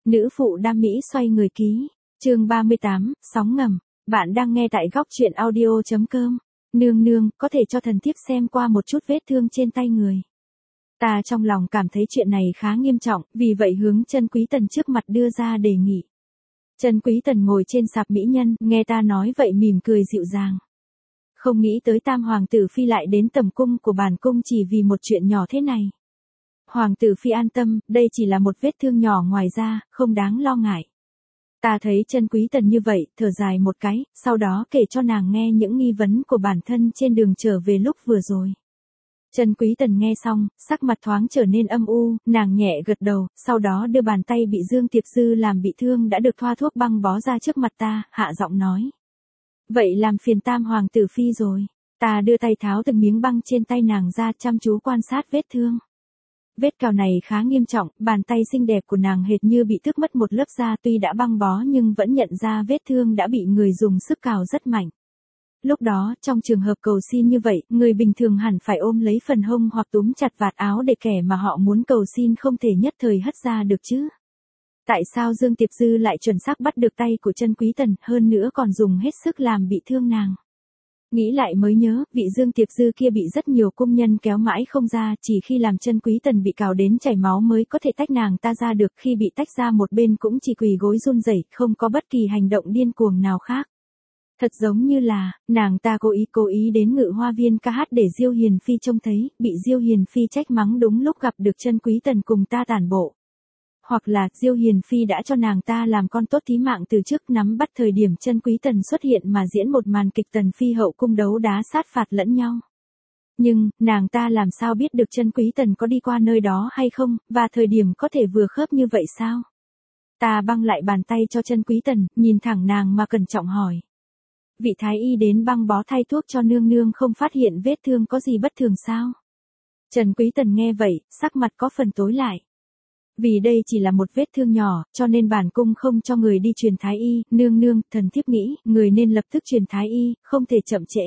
Nữ phụ đam mỹ xoay người ký. Chương 38, sóng ngầm. Bạn đang nghe tại góc truyện audio.com. Nương nương, có thể cho thần thiếp xem qua một chút vết thương trên tay người. Ta trong lòng cảm thấy chuyện này khá nghiêm trọng, vì vậy hướng Chân Quý Tần trước mặt đưa ra đề nghị. Chân Quý Tần ngồi trên sạp mỹ nhân, nghe ta nói vậy mỉm cười dịu dàng. Không nghĩ tới Tam hoàng tử phi lại đến tầm cung của bản cung chỉ vì một chuyện nhỏ thế này. Hoàng tử phi an tâm, đây chỉ là một vết thương nhỏ ngoài ra, không đáng lo ngại. Ta thấy Chân Quý Tần như vậy, thở dài một cái, sau đó kể cho nàng nghe những nghi vấn của bản thân trên đường trở về lúc vừa rồi. Chân Quý Tần nghe xong, sắc mặt thoáng trở nên âm u, nàng nhẹ gật đầu, sau đó đưa bàn tay bị Dương Tiệp Dư làm bị thương đã được thoa thuốc băng bó ra trước mặt ta, hạ giọng nói. Vậy làm phiền Tam hoàng tử phi rồi. Ta đưa tay tháo từng miếng băng trên tay nàng ra, chăm chú quan sát vết thương. Vết cào này khá nghiêm trọng, bàn tay xinh đẹp của nàng hệt như bị tước mất một lớp da, tuy đã băng bó nhưng vẫn nhận ra vết thương đã bị người dùng sức cào rất mạnh. Lúc đó, trong trường hợp cầu xin như vậy, người bình thường hẳn phải ôm lấy phần hông hoặc túm chặt vạt áo để kẻ mà họ muốn cầu xin không thể nhất thời hất ra được chứ. Tại sao Dương Tiệp Dư lại chuẩn xác bắt được tay của Chân Quý Tần, hơn nữa còn dùng hết sức làm bị thương nàng? Nghĩ lại mới nhớ, vị Dương Tiệp Dư kia bị rất nhiều cung nhân kéo mãi không ra, chỉ khi làm Chân Quý Tần bị cào đến chảy máu mới có thể tách nàng ta ra được, khi bị tách ra một bên cũng chỉ quỳ gối run rẩy, không có bất kỳ hành động điên cuồng nào khác. Thật giống như là, nàng ta cố ý đến Ngự Hoa Viên ca hát để Diêu Hiền Phi trông thấy, bị Diêu Hiền Phi trách mắng đúng lúc gặp được Chân Quý Tần cùng ta tản bộ. Hoặc là, Diêu Hiền Phi đã cho nàng ta làm con tốt thí mạng từ trước, nắm bắt thời điểm Chân Quý Tần xuất hiện mà diễn một màn kịch Tần Phi hậu cung đấu đá sát phạt lẫn nhau. Nhưng, nàng ta làm sao biết được Chân Quý Tần có đi qua nơi đó hay không, và thời điểm có thể vừa khớp như vậy sao? Ta băng lại bàn tay cho Chân Quý Tần, nhìn thẳng nàng mà cẩn trọng hỏi. Vị thái y đến băng bó thay thuốc cho nương nương không phát hiện vết thương có gì bất thường sao? Trần Quý Tần nghe vậy, sắc mặt có phần tối lại. Vì đây chỉ là một vết thương nhỏ, cho nên bản cung không cho người đi truyền thái y, nương nương, thần thiếp nghĩ, người nên lập tức truyền thái y, không thể chậm trễ.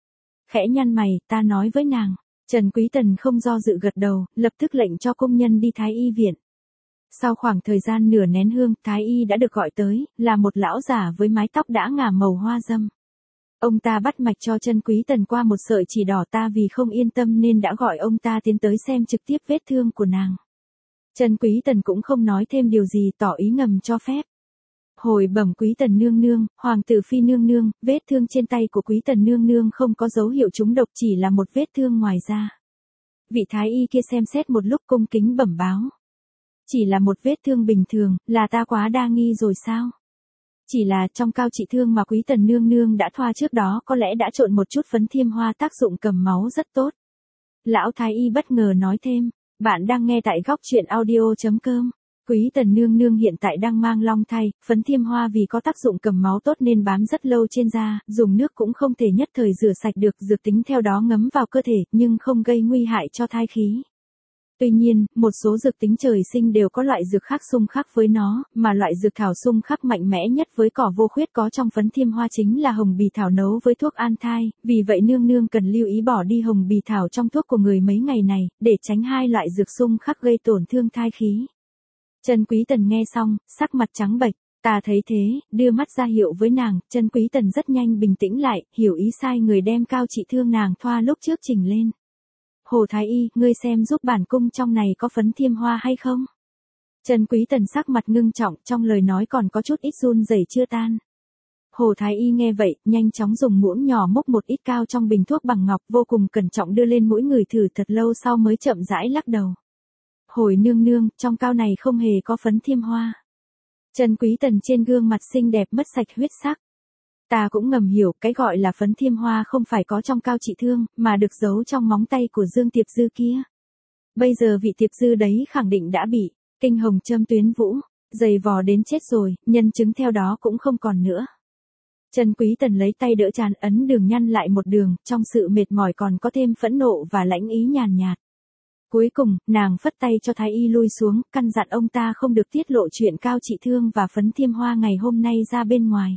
Khẽ nhăn mày, ta nói với nàng. Trần Quý Tần không do dự gật đầu, lập tức lệnh cho công nhân đi thái y viện. Sau khoảng thời gian nửa nén hương, thái y đã được gọi tới, là một lão già với mái tóc đã ngả màu hoa dâm. Ông ta bắt mạch cho Chân Quý Tần qua một sợi chỉ đỏ, ta vì không yên tâm nên đã gọi ông ta tiến tới xem trực tiếp vết thương của nàng. Chân Quý Tần cũng không nói thêm điều gì, tỏ ý ngầm cho phép. Hồi bẩm Quý Tần nương nương, hoàng tử phi nương nương, vết thương trên tay của Quý Tần nương nương không có dấu hiệu trúng độc, chỉ là một vết thương ngoài da. Vị thái y kia xem xét một lúc cung kính bẩm báo. Chỉ là một vết thương bình thường, là ta quá đa nghi rồi sao? Chỉ là trong cao trị thương mà Quý Tần nương nương đã thoa trước đó có lẽ đã trộn một chút phấn thiêm hoa, tác dụng cầm máu rất tốt. Lão thái y bất ngờ nói thêm. Bạn đang nghe tại góc truyện audio.com. Quý Tần nương nương hiện tại đang mang long thai, phấn thiêm hoa vì có tác dụng cầm máu tốt nên bám rất lâu trên da, dùng nước cũng không thể nhất thời rửa sạch được, dược tính theo đó ngấm vào cơ thể, nhưng không gây nguy hại cho thai khí. Tuy nhiên, một số dược tính trời sinh đều có loại dược khác xung khắc với nó, mà loại dược thảo xung khắc mạnh mẽ nhất với cỏ vô khuyết có trong phấn thiêm hoa chính là hồng bì thảo nấu với thuốc an thai, vì vậy nương nương cần lưu ý bỏ đi hồng bì thảo trong thuốc của người mấy ngày này, để tránh hai loại dược xung khắc gây tổn thương thai khí. Chân Quý Tần nghe xong, sắc mặt trắng bệch, ta thấy thế, đưa mắt ra hiệu với nàng, Chân Quý Tần rất nhanh bình tĩnh lại, hiểu ý sai người đem cao trị thương nàng thoa lúc trước chỉnh lên. Hồ thái y, ngươi xem giúp bản cung trong này có phấn thiêm hoa hay không? Chân Quý Tần sắc mặt ngưng trọng, trong lời nói còn có chút ít run rẩy chưa tan. Hồ thái y nghe vậy, nhanh chóng dùng muỗng nhỏ múc một ít cao trong bình thuốc bằng ngọc, vô cùng cẩn trọng đưa lên mũi người thử thật lâu sau mới chậm rãi lắc đầu. Hồi nương nương, trong cao này không hề có phấn thiêm hoa. Chân Quý Tần trên gương mặt xinh đẹp mất sạch huyết sắc. Ta cũng ngầm hiểu, cái gọi là phấn thiêm hoa không phải có trong cao trị thương, mà được giấu trong móng tay của Dương Tiệp Dư kia. Bây giờ vị Tiệp Dư đấy khẳng định đã bị kinh hồng châm tuyến vũ, dày vò đến chết rồi, nhân chứng theo đó cũng không còn nữa. Chân Quý Tần lấy tay đỡ trán, ấn đường nhăn lại một đường, trong sự mệt mỏi còn có thêm phẫn nộ và lãnh ý nhàn nhạt. Cuối cùng, nàng phất tay cho thái y lui xuống, căn dặn ông ta không được tiết lộ chuyện cao trị thương và phấn thiêm hoa ngày hôm nay ra bên ngoài.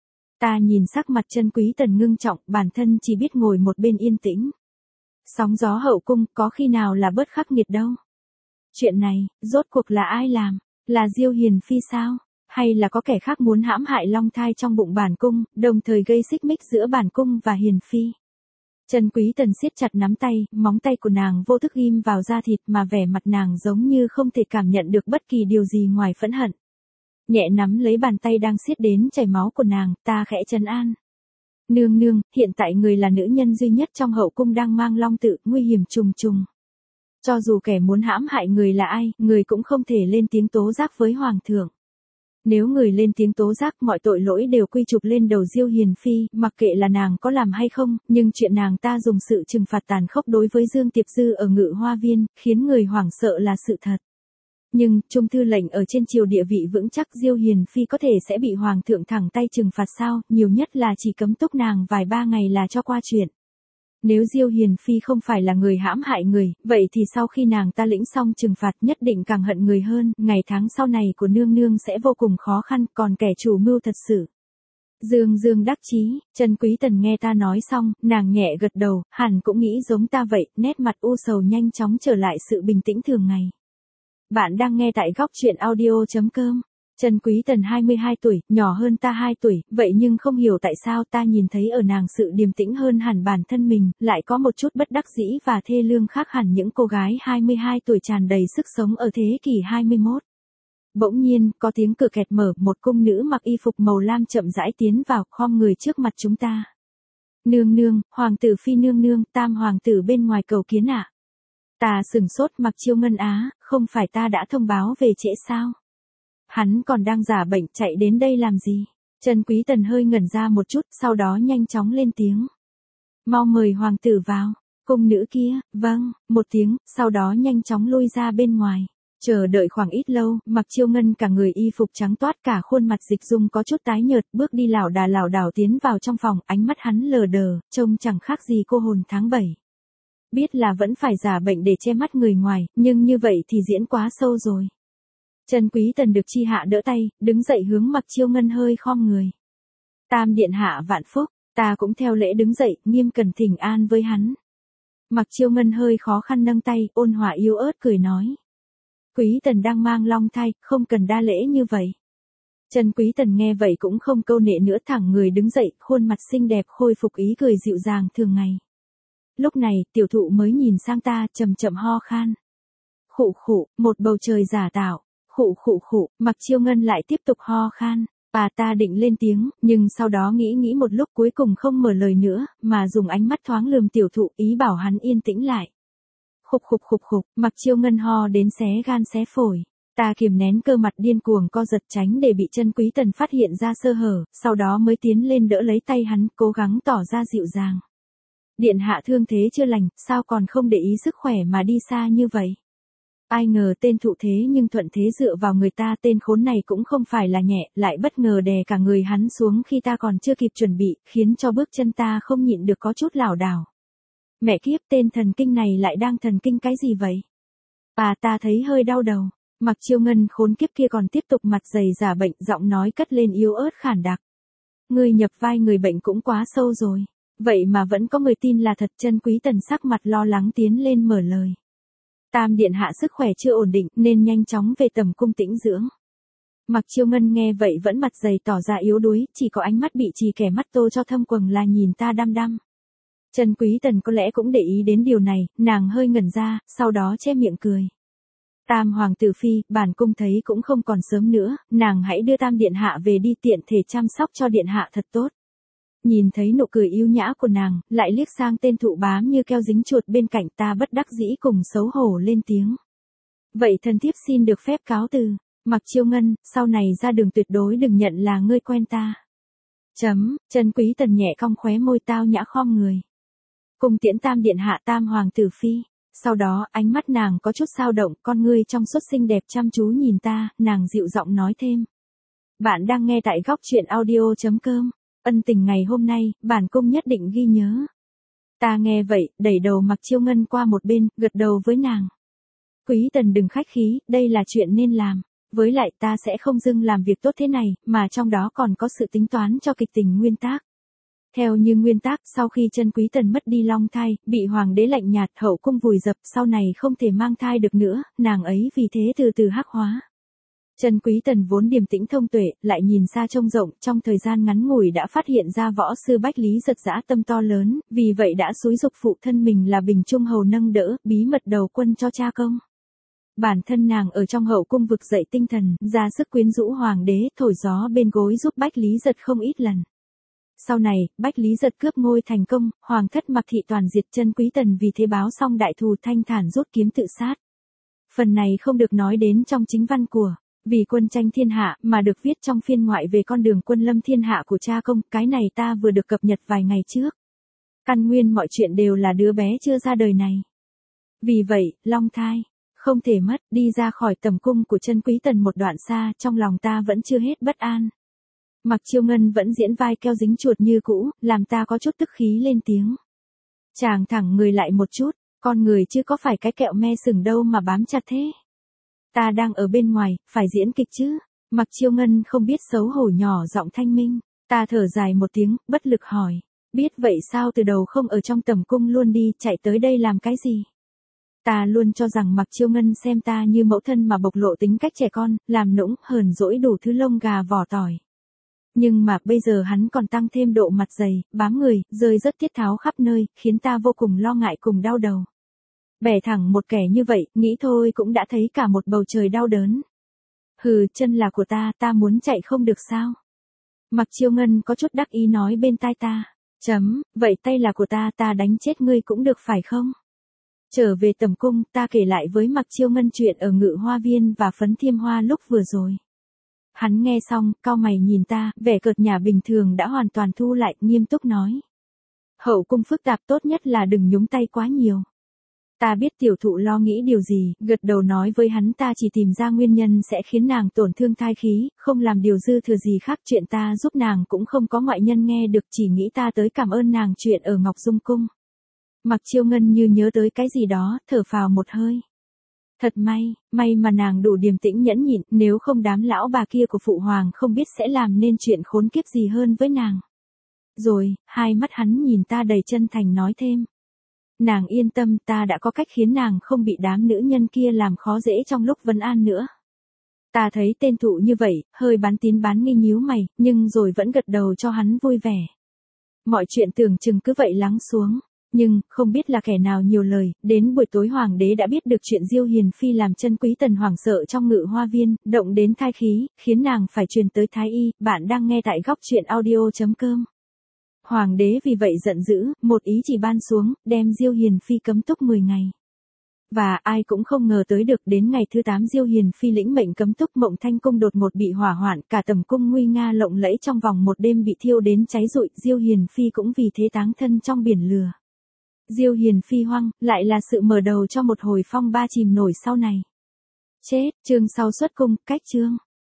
Ta nhìn sắc mặt Chân Quý Tần ngưng trọng, bản thân chỉ biết ngồi một bên yên tĩnh. Sóng gió hậu cung có khi nào là bớt khắc nghiệt đâu. Chuyện này, rốt cuộc là ai làm? Là Diêu Hiền Phi sao? Hay là có kẻ khác muốn hãm hại long thai trong bụng bản cung, đồng thời gây xích mích giữa bản cung và Hiền Phi? Trần Quý Tần siết chặt nắm tay, móng tay của nàng vô thức ghim vào da thịt mà vẻ mặt nàng giống như không thể cảm nhận được bất kỳ điều gì ngoài phẫn hận. Nhẹ nắm lấy bàn tay đang siết đến chảy máu của nàng, ta khẽ trấn an. Nương nương, hiện tại người là nữ nhân duy nhất trong hậu cung đang mang long tự, nguy hiểm trùng trùng. Cho dù kẻ muốn hãm hại người là ai, người cũng không thể lên tiếng tố giác với hoàng thượng. Nếu người lên tiếng tố giác, mọi tội lỗi đều quy chụp lên đầu Diêu Hiền Phi, mặc kệ là nàng có làm hay không, nhưng chuyện nàng ta dùng sự trừng phạt tàn khốc đối với Dương Tiệp Dư ở Ngự Hoa Viên, khiến người hoảng sợ là sự thật. Nhưng, trung thư lệnh ở trên triều địa vị vững chắc, Diêu Hiền Phi có thể sẽ bị hoàng thượng thẳng tay trừng phạt sao, nhiều nhất là chỉ cấm túc nàng vài ba ngày là cho qua chuyện. Nếu Diêu Hiền Phi không phải là người hãm hại người, vậy thì sau khi nàng ta lĩnh xong trừng phạt nhất định càng hận người hơn, ngày tháng sau này của nương nương sẽ vô cùng khó khăn, còn kẻ chủ mưu thật sự. Dương Dương đắc chí, Trần Quý Tần nghe ta nói xong, nàng nhẹ gật đầu, hẳn cũng nghĩ giống ta vậy, nét mặt u sầu nhanh chóng trở lại sự bình tĩnh thường ngày. Bạn đang nghe tại góc truyện audio.com. Trần Quý Tần 22 tuổi, nhỏ hơn ta 2 tuổi, vậy nhưng không hiểu tại sao ta nhìn thấy ở nàng sự điềm tĩnh hơn hẳn bản thân mình, lại có một chút bất đắc dĩ và thê lương khác hẳn những cô gái 22 tuổi tràn đầy sức sống ở thế kỷ 21. Bỗng nhiên, có tiếng cửa kẹt mở, một cung nữ mặc y phục màu lam chậm rãi tiến vào, khom người trước mặt chúng ta. Nương nương, hoàng tử Phi nương nương, tam hoàng tử bên ngoài cầu kiến ạ. Ta sửng sốt, Mặc Chiêu Ngân á, không phải ta đã thông báo về trễ sao? Hắn còn đang giả bệnh chạy đến đây làm gì? Trần Quý Tần hơi ngẩn ra một chút, sau đó nhanh chóng lên tiếng. Mau mời hoàng tử vào. Cung nữ kia, vâng, một tiếng, sau đó nhanh chóng lui ra bên ngoài. Chờ đợi khoảng ít lâu, Mặc Chiêu Ngân cả người y phục trắng toát, cả khuôn mặt dịch dung có chút tái nhợt, bước đi lảo đảo tiến vào trong phòng, ánh mắt hắn lờ đờ, trông chẳng khác gì cô hồn tháng 7. Biết là vẫn phải giả bệnh để che mắt người ngoài, nhưng như vậy thì diễn quá sâu rồi. Trần Quý Tần được chi hạ đỡ tay, đứng dậy hướng Mặc Chiêu Ngân hơi khom người. Tam điện hạ vạn phúc, ta cũng theo lễ đứng dậy, nghiêm cẩn thỉnh an với hắn. Mặc Chiêu Ngân hơi khó khăn nâng tay, ôn hòa yếu ớt cười nói. Quý Tần đang mang long thai, không cần đa lễ như vậy. Trần Quý Tần nghe vậy cũng không câu nệ nữa, thẳng người đứng dậy, khuôn mặt xinh đẹp khôi phục ý cười dịu dàng thường ngày. Lúc này, tiểu thụ mới nhìn sang ta, chậm chậm ho khan. Khụ khụ, một bầu trời giả tạo. Khụ khụ khụ, Mặc Chiêu Ngân lại tiếp tục ho khan. Bà ta định lên tiếng, nhưng sau đó nghĩ một lúc cuối cùng không mở lời nữa, mà dùng ánh mắt thoáng lườm tiểu thụ, ý bảo hắn yên tĩnh lại. Khục khục khục khục, Mặc Chiêu Ngân ho đến xé gan xé phổi. Ta kiềm nén cơ mặt điên cuồng co giật tránh để bị Trần Quý Tần phát hiện ra sơ hở, sau đó mới tiến lên đỡ lấy tay hắn, cố gắng tỏ ra dịu dàng. Điện hạ thương thế chưa lành, sao còn không để ý sức khỏe mà đi xa như vậy? Ai ngờ tên thụ thế nhưng thuận thế dựa vào người ta, tên khốn này cũng không phải là nhẹ, lại bất ngờ đè cả người hắn xuống khi ta còn chưa kịp chuẩn bị, khiến cho bước chân ta không nhịn được có chút lảo đảo. Mẹ kiếp, tên thần kinh này lại đang thần kinh cái gì vậy? Bà ta thấy hơi đau đầu. Mặc Chiêu Ngân khốn kiếp kia còn tiếp tục mặt dày giả bệnh, giọng nói cất lên yếu ớt khản đặc. Người nhập vai người bệnh cũng quá sâu rồi. Vậy mà vẫn có người tin là thật. Trần Quý Tần sắc mặt lo lắng tiến lên mở lời. Tam điện hạ sức khỏe chưa ổn định nên nhanh chóng về tầm cung tĩnh dưỡng. Mặc Chiêu Ngân nghe vậy vẫn mặt dày tỏ ra yếu đuối, chỉ có ánh mắt bị trì kẻ mắt tô cho thâm quầng là nhìn ta đăm đăm. Trần Quý Tần có lẽ cũng để ý đến điều này, nàng hơi ngẩn ra, sau đó che miệng cười. Tam hoàng tử Phi, bản cung thấy cũng không còn sớm nữa, nàng hãy đưa tam điện hạ về đi, tiện thể chăm sóc cho điện hạ thật tốt. Nhìn thấy nụ cười yêu nhã của nàng, lại liếc sang tên thụ bám như keo dính chuột bên cạnh, ta bất đắc dĩ cùng xấu hổ lên tiếng. Vậy thần thiếp xin được phép cáo từ. Mặc Chiêu Ngân, sau này ra đường tuyệt đối đừng nhận là ngươi quen ta. Trần Quý Tần nhẹ cong khóe môi, tao nhã khom người. Cùng tiễn tam điện hạ, tam hoàng tử Phi. Sau đó, ánh mắt nàng có chút dao động, con ngươi trong suốt xinh đẹp chăm chú nhìn ta, nàng dịu giọng nói thêm. Bạn đang nghe tại góc truyện audio.com. Ân tình ngày hôm nay, bản cung nhất định ghi nhớ. Ta nghe vậy, đẩy đầu Mặc Chiêu Ngân qua một bên, gật đầu với nàng. Quý Tần đừng khách khí, đây là chuyện nên làm. Với lại ta sẽ không dưng làm việc tốt thế này, mà trong đó còn có sự tính toán cho kịch tình nguyên tác. Theo như nguyên tác, sau khi Trần Quý Tần mất đi long thai, bị hoàng đế lạnh nhạt, hậu cung vùi dập, sau này không thể mang thai được nữa, nàng ấy vì thế từ từ hắc hóa. Chân Quý Tần vốn điềm tĩnh thông tuệ, lại nhìn xa trông rộng, trong thời gian ngắn ngủi đã phát hiện ra võ sư Bách Lý Giật dã tâm to lớn, vì vậy đã xúi giục phụ thân mình là Bình Trung Hầu nâng đỡ, bí mật đầu quân cho cha công. Bản thân nàng ở trong hậu cung vực dậy tinh thần, ra sức quyến rũ hoàng đế, thổi gió bên gối giúp Bách Lý Giật không ít lần. Sau này, Bách Lý Giật cướp ngôi thành công, hoàng thất Mạc thị toàn diệt, Chân Quý Tần vì thế báo xong đại thù thanh thản rút kiếm tự sát. Phần này không được nói đến trong chính văn của Vì Quân Tranh Thiên Hạ mà được viết trong phiên ngoại về con đường quân lâm thiên hạ của cha công, cái này ta vừa được cập nhật vài ngày trước. Căn nguyên mọi chuyện đều là đứa bé chưa ra đời này. Vì vậy, long thai không thể mất, đi ra khỏi tầm cung của Chân Quý Tần một đoạn xa, trong lòng ta vẫn chưa hết bất an. Mặc Chiêu Ngân vẫn diễn vai keo dính chuột như cũ, làm ta có chút tức khí lên tiếng. Chàng thẳng người lại một chút, con người chứ có phải cái kẹo me sừng đâu mà bám chặt thế. Ta đang ở bên ngoài, phải diễn kịch chứ. Mặc Chiêu Ngân không biết xấu hổ nhỏ giọng thanh minh, ta thở dài một tiếng, bất lực hỏi. Biết vậy sao từ đầu không ở trong tầm cung luôn đi, chạy tới đây làm cái gì? Ta luôn cho rằng Mặc Chiêu Ngân xem ta như mẫu thân mà bộc lộ tính cách trẻ con, làm nũng, hờn dỗi đủ thứ lông gà vỏ tỏi. Nhưng mà bây giờ hắn còn tăng thêm độ mặt dày, bám người, rơi rất tiết tháo khắp nơi, khiến ta vô cùng lo ngại cùng đau đầu. Bẻ thẳng một kẻ như vậy, nghĩ thôi cũng đã thấy cả một bầu trời đau đớn. Hừ, chân là của ta muốn chạy không được sao? Mặc Chiêu Ngân có chút đắc ý nói bên tai ta. Vậy tay là của ta đánh chết ngươi cũng được phải không? Trở về tầm cung, ta kể lại với Mặc Chiêu Ngân chuyện ở Ngự Hoa Viên và Phấn Thiêm Hoa lúc vừa rồi. Hắn nghe xong, cau mày nhìn ta, vẻ cợt nhả bình thường đã hoàn toàn thu lại, nghiêm túc nói. Hậu cung phức tạp, tốt nhất là đừng nhúng tay quá nhiều. Ta biết tiểu thụ lo nghĩ điều gì, gật đầu nói với hắn ta chỉ tìm ra nguyên nhân sẽ khiến nàng tổn thương thai khí, không làm điều dư thừa gì khác, chuyện ta giúp nàng cũng không có ngoại nhân nghe được, chỉ nghĩ ta tới cảm ơn nàng chuyện ở Ngọc Dung Cung. Mặc Chiêu Ngân như nhớ tới cái gì đó, thở phào một hơi. Thật may mà nàng đủ điềm tĩnh nhẫn nhịn, nếu không đám lão bà kia của phụ hoàng không biết sẽ làm nên chuyện khốn kiếp gì hơn với nàng. Rồi, hai mắt hắn nhìn ta đầy chân thành nói thêm. Nàng yên tâm, ta đã có cách khiến nàng không bị đám nữ nhân kia làm khó dễ trong lúc vấn an nữa. Ta thấy tên thụ như vậy, hơi bán tín bán nghi nhíu mày, nhưng rồi vẫn gật đầu cho hắn vui vẻ. Mọi chuyện tưởng chừng cứ vậy lắng xuống. Nhưng, không biết là kẻ nào nhiều lời, đến buổi tối hoàng đế đã biết được chuyện Diêu Hiền Phi làm Chân Quý Tần hoảng sợ trong Ngự Hoa Viên, động đến thai khí, khiến nàng phải truyền tới thái y. Bạn đang nghe tại góc truyện audio.com. Hoàng đế vì vậy giận dữ, một ý chỉ ban xuống, đem Diêu Hiền Phi cấm túc 10 ngày. Và ai cũng không ngờ tới được, đến ngày thứ 8 Diêu Hiền Phi lĩnh mệnh cấm túc, Mộng Thanh cung đột ngột bị hỏa hoạn, cả tầm cung nguy nga lộng lẫy trong vòng một đêm bị thiêu đến cháy rụi, Diêu Hiền Phi cũng vì thế táng thân trong biển lửa. Diêu Hiền Phi hoang, lại là sự mở đầu cho một hồi phong ba chìm nổi sau này. Chết, chương sau xuất cung, cách chương.